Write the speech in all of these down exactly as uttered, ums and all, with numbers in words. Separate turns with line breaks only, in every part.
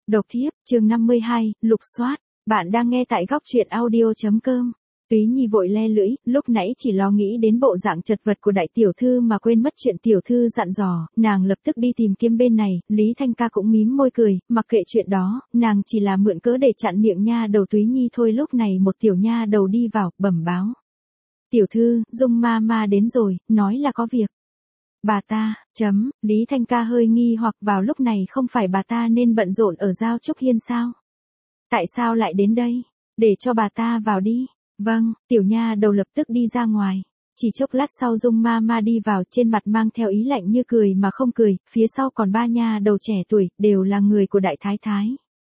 Độc thiếp, chương năm mươi hai, lục soát. Bạn đang nghe tại góc truyện audio.com. Túy Nhi vội le lưỡi, lúc nãy chỉ lo nghĩ đến bộ dạng chật vật của đại tiểu thư mà quên mất chuyện tiểu thư dặn dò, nàng lập tức đi tìm kiếm bên này, Lý Thanh Ca cũng mím môi cười, mặc kệ chuyện đó, nàng chỉ là mượn cớ để chặn miệng nha đầu Túy Nhi thôi. Lúc này một tiểu nha đầu đi vào, bẩm báo. Tiểu thư, Dung ma ma đến rồi, nói là có việc. Bà ta, chấm, Lý Thanh Ca hơi nghi hoặc vào lúc này không phải bà ta nên bận rộn ở Giao Trúc Hiên sao? Tại sao lại đến đây? Để cho bà ta vào đi. Vâng, tiểu nha đầu lập tức đi ra ngoài. Chỉ chốc lát sau Dung ma ma đi vào, trên mặt mang theo ý lạnh như cười mà không cười, phía sau còn ba nha đầu trẻ tuổi, đều là người của đại thái thái.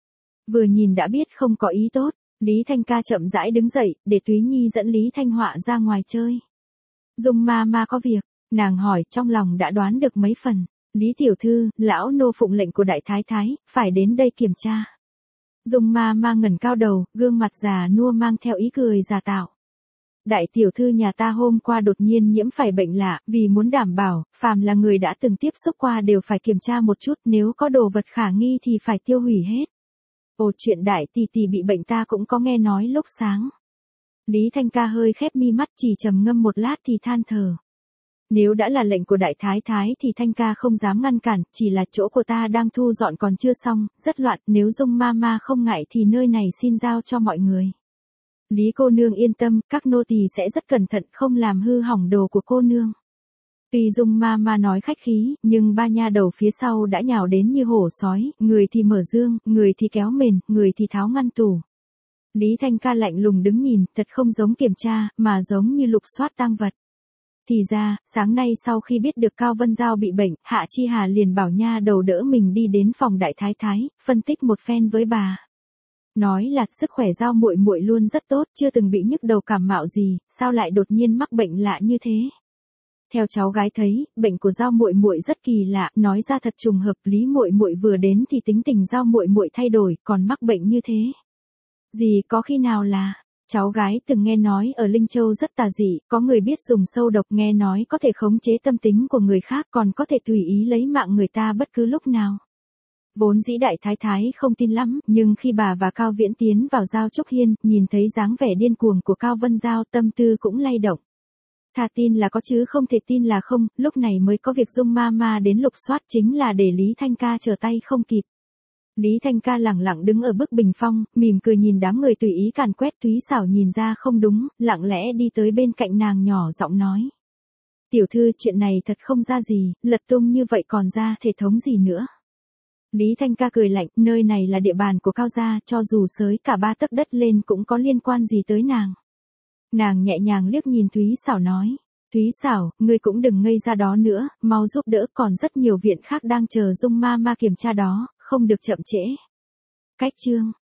Vừa nhìn đã biết không có ý tốt, Lý Thanh Ca chậm rãi đứng dậy, để Túy Nhi dẫn Lý Thanh Họa ra ngoài chơi. Dung ma ma có việc, nàng hỏi, trong lòng đã đoán được mấy phần. Lý tiểu thư, lão nô phụng lệnh của đại thái thái, phải đến đây kiểm tra. Dung ma ma ngẩng cao đầu, gương mặt già nua mang theo ý cười giả tạo. Đại tiểu thư nhà ta hôm qua đột nhiên nhiễm phải bệnh lạ, vì muốn đảm bảo, phàm là người đã từng tiếp xúc qua đều phải kiểm tra một chút, nếu có đồ vật khả nghi thì phải tiêu hủy hết. Ồ, chuyện đại tỷ tỷ bị bệnh ta cũng có nghe nói lúc sáng. Lý Thanh Ca hơi khép mi mắt, chỉ trầm ngâm một lát thì than thở. Nếu đã là lệnh của đại thái thái thì Thanh Ca không dám ngăn cản, chỉ là chỗ của ta đang thu dọn còn chưa xong, rất loạn, nếu Dung ma ma không ngại thì nơi này xin giao cho mọi người. Lý cô nương yên tâm, các nô tỳ sẽ rất cẩn thận không làm hư hỏng đồ của cô nương. Tuy Dung ma ma nói khách khí, nhưng ba nha đầu phía sau đã nhào đến như hổ sói, người thì mở dương, người thì kéo mền, người thì tháo ngăn tủ. Lý Thanh Ca lạnh lùng đứng nhìn, thật không giống kiểm tra, mà giống như lục soát tang vật. Thì ra, sáng nay sau khi biết được Cao Vân Giao bị bệnh, Hạ Chi Hà liền bảo nha đầu đỡ mình đi đến phòng đại thái thái, phân tích một phen với bà. Nói là sức khỏe Giao muội muội luôn rất tốt, chưa từng bị nhức đầu cảm mạo gì, sao lại đột nhiên mắc bệnh lạ như thế. Theo cháu gái thấy, bệnh của Giao muội muội rất kỳ lạ, nói ra thật trùng hợp, Lý muội muội vừa đến thì tính tình Giao muội muội thay đổi, còn mắc bệnh như thế. Gì có khi nào là, cháu gái từng nghe nói ở Linh Châu rất tà dị, có người biết dùng sâu độc, nghe nói có thể khống chế tâm tính của người khác, còn có thể tùy ý lấy mạng người ta bất cứ lúc nào. Vốn dĩ đại thái thái không tin lắm, nhưng khi bà và Cao Viễn tiến vào Giao Trúc Hiên, nhìn thấy dáng vẻ điên cuồng của Cao Vân Giao, tâm tư cũng lay động. Thà tin là có chứ không thể tin là không, lúc này mới có việc Dung ma ma đến lục soát, chính là để Lý Thanh Ca trở tay không kịp. Lý Thanh Ca lẳng lặng đứng ở bức bình phong, mỉm cười nhìn đám người tùy ý càn quét. Túy Xảo nhìn ra không đúng, lặng lẽ đi tới bên cạnh nàng nhỏ giọng nói. Tiểu thư, chuyện này thật không ra gì, lật tung như vậy còn ra thể thống gì nữa. Lý Thanh Ca cười lạnh, nơi này là địa bàn của Cao gia, cho dù xới cả ba tấc đất lên cũng có liên quan gì tới nàng. Nàng nhẹ nhàng liếc nhìn Túy Xảo nói. Túy Xảo, ngươi cũng đừng ngây ra đó nữa, mau giúp đỡ, còn rất nhiều viện khác đang chờ Dung ma ma kiểm tra đó, không được chậm trễ. Cách chương